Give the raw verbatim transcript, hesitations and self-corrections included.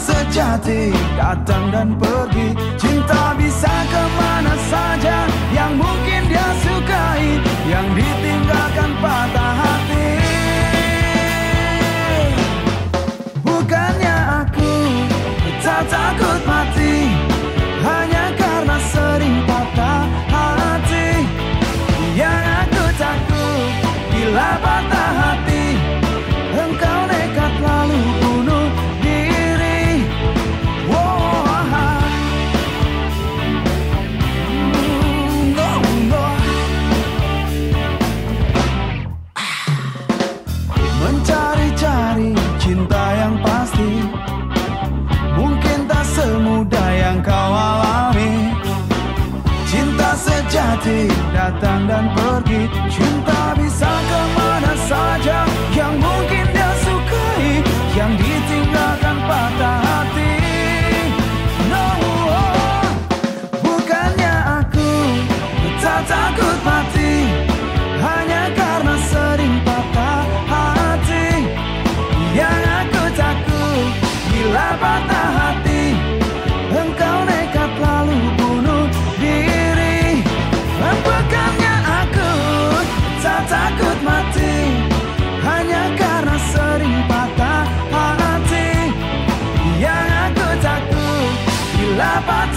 sejati datang dan pergi. Cinta bisa kemana saja, yang mungkin dia sukai, yang ditinggalkan patah hati. Bukannya aku tak takut mati, hanya karena sering patah hati. Yang aku takut bila patah hati, engkau nekat lalu bunuh diri. Oh, ah. Mm, no, no. Ah. Mencari-cari cinta yang pasti mungkin tak semudah yang kau alami. Cinta sejati datang dan pergi. Cinta bisa kemana saja, yang mungkin dia sukai, yang ditinggalkan patah hati. No, bukannya aku tak takut mati, hanya karena sering patah hati. Yang aku takut bila patah hati, engkau nekat lalu bunuh diri. Bukannya aku tak takut mati, hanya karena sering patah hati. Yang aku takut bila patah